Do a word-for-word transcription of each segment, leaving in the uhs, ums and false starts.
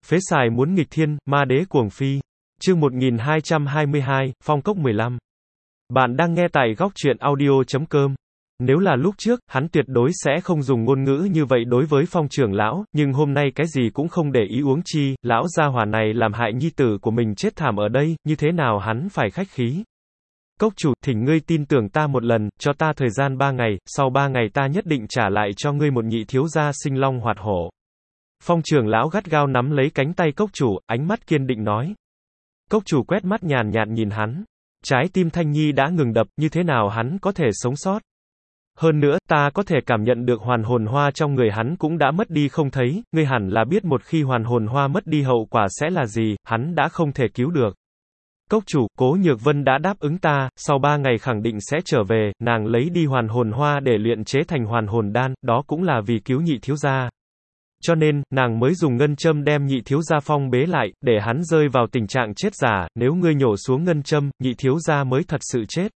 Phế xài muốn nghịch thiên, ma đế cuồng phi. Chương một nghìn hai trăm hai mươi hai, Phong Cốc mười lăm. Bạn đang nghe tại góc truyện audio chấm com. Nếu là lúc trước, hắn tuyệt đối sẽ không dùng ngôn ngữ như vậy đối với Phong trưởng lão, nhưng hôm nay cái gì cũng không để ý uống chi, lão gia hỏa này làm hại nhi tử của mình chết thảm ở đây, như thế nào hắn phải khách khí. Cốc chủ, thỉnh ngươi tin tưởng ta một lần, cho ta thời gian ba ngày, sau ba ngày ta nhất định trả lại cho ngươi một nhị thiếu gia sinh long hoạt hổ. Phong trưởng lão gắt gao nắm lấy cánh tay cốc chủ, ánh mắt kiên định nói. Cốc chủ quét mắt nhàn nhạt nhìn hắn. Trái tim Thanh Nhi đã ngừng đập, như thế nào hắn có thể sống sót? Hơn nữa, ta có thể cảm nhận được hoàn hồn hoa trong người hắn cũng đã mất đi không thấy, ngươi hẳn là biết một khi hoàn hồn hoa mất đi hậu quả sẽ là gì, hắn đã không thể cứu được. Cốc chủ, Cố Nhược Vân đã đáp ứng ta, sau ba ngày khẳng định sẽ trở về, nàng lấy đi hoàn hồn hoa để luyện chế thành hoàn hồn đan, đó cũng là vì cứu nhị thiếu gia. Cho nên, nàng mới dùng ngân châm đem nhị thiếu gia phong bế lại, để hắn rơi vào tình trạng chết giả, nếu ngươi nhổ xuống ngân châm, nhị thiếu gia mới thật sự chết.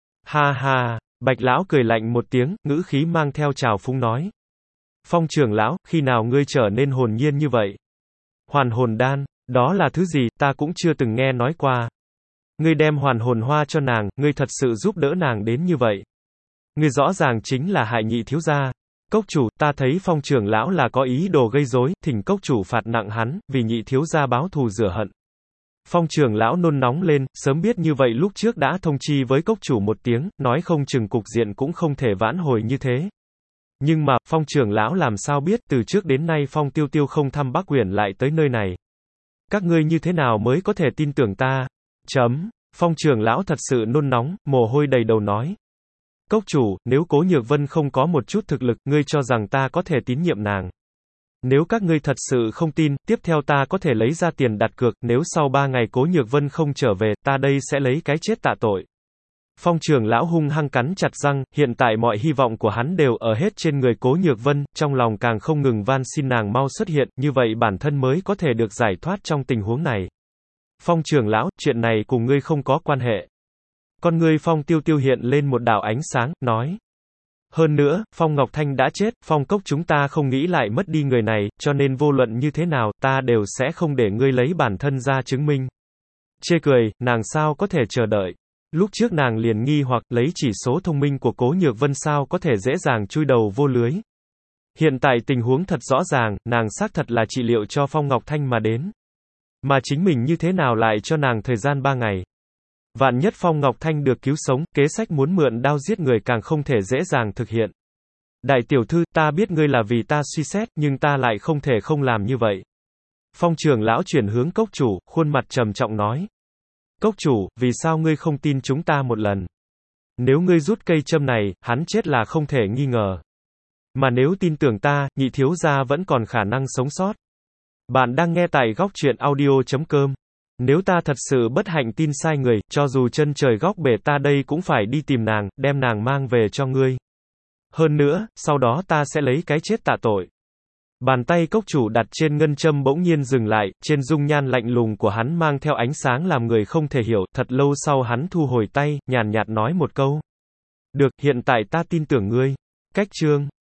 Ha ha, Bạch lão cười lạnh một tiếng, ngữ khí mang theo trào phúng nói. Phong trưởng lão, khi nào ngươi trở nên hồn nhiên như vậy? Hoàn hồn đan, đó là thứ gì, ta cũng chưa từng nghe nói qua. Ngươi đem hoàn hồn hoa cho nàng, ngươi thật sự giúp đỡ nàng đến như vậy. Ngươi rõ ràng chính là hại nhị thiếu gia. Cốc chủ, ta thấy Phong trưởng lão là có ý đồ gây rối, thỉnh cốc chủ phạt nặng hắn, vì nhị thiếu gia báo thù rửa hận. Phong trưởng lão nôn nóng lên, sớm biết như vậy lúc trước đã thông chi với cốc chủ một tiếng, nói không chừng cục diện cũng không thể vãn hồi như thế. Nhưng mà, Phong trưởng lão làm sao biết, từ trước đến nay Phong Tiêu Tiêu không thăm Bắc Uyển lại tới nơi này. Các ngươi như thế nào mới có thể tin tưởng ta? Chấm. Phong trưởng lão thật sự nôn nóng, mồ hôi đầy đầu nói. Cốc chủ, nếu Cố Nhược Vân không có một chút thực lực, ngươi cho rằng ta có thể tín nhiệm nàng. Nếu các ngươi thật sự không tin, tiếp theo ta có thể lấy ra tiền đặt cược, nếu sau ba ngày Cố Nhược Vân không trở về, ta đây sẽ lấy cái chết tạ tội. Phong trưởng lão hung hăng cắn chặt răng, hiện tại mọi hy vọng của hắn đều ở hết trên người Cố Nhược Vân, trong lòng càng không ngừng van xin nàng mau xuất hiện, như vậy bản thân mới có thể được giải thoát trong tình huống này. Phong trưởng lão, chuyện này cùng ngươi không có quan hệ. Con ngươi Phong Tiêu Tiêu hiện lên một đạo ánh sáng, nói. Hơn nữa, Phong Ngọc Thanh đã chết, Phong Cốc chúng ta không nghĩ lại mất đi người này, cho nên vô luận như thế nào, ta đều sẽ không để ngươi lấy bản thân ra chứng minh. Chê cười, nàng sao có thể chờ đợi. Lúc trước nàng liền nghi hoặc lấy chỉ số thông minh của Cố Nhược Vân sao có thể dễ dàng chui đầu vô lưới. Hiện tại tình huống thật rõ ràng, nàng xác thật là trị liệu cho Phong Ngọc Thanh mà đến. Mà chính mình như thế nào lại cho nàng thời gian ba ngày. Vạn nhất Phong Ngọc Thanh được cứu sống, kế sách muốn mượn đao giết người càng không thể dễ dàng thực hiện. Đại tiểu thư, ta biết ngươi là vì ta suy xét, nhưng ta lại không thể không làm như vậy. Phong trưởng lão chuyển hướng cốc chủ, khuôn mặt trầm trọng nói. Cốc chủ, vì sao ngươi không tin chúng ta một lần? Nếu ngươi rút cây châm này, hắn chết là không thể nghi ngờ. Mà nếu tin tưởng ta, nhị thiếu gia vẫn còn khả năng sống sót. Bạn đang nghe tại góc truyện audio chấm com. Nếu ta thật sự bất hạnh tin sai người, cho dù chân trời góc bể ta đây cũng phải đi tìm nàng, đem nàng mang về cho ngươi. Hơn nữa, sau đó ta sẽ lấy cái chết tạ tội. Bàn tay cốc chủ đặt trên ngân châm bỗng nhiên dừng lại, trên dung nhan lạnh lùng của hắn mang theo ánh sáng làm người không thể hiểu, thật lâu sau hắn thu hồi tay, nhàn nhạt nói một câu. Được, hiện tại ta tin tưởng ngươi. Cách chương.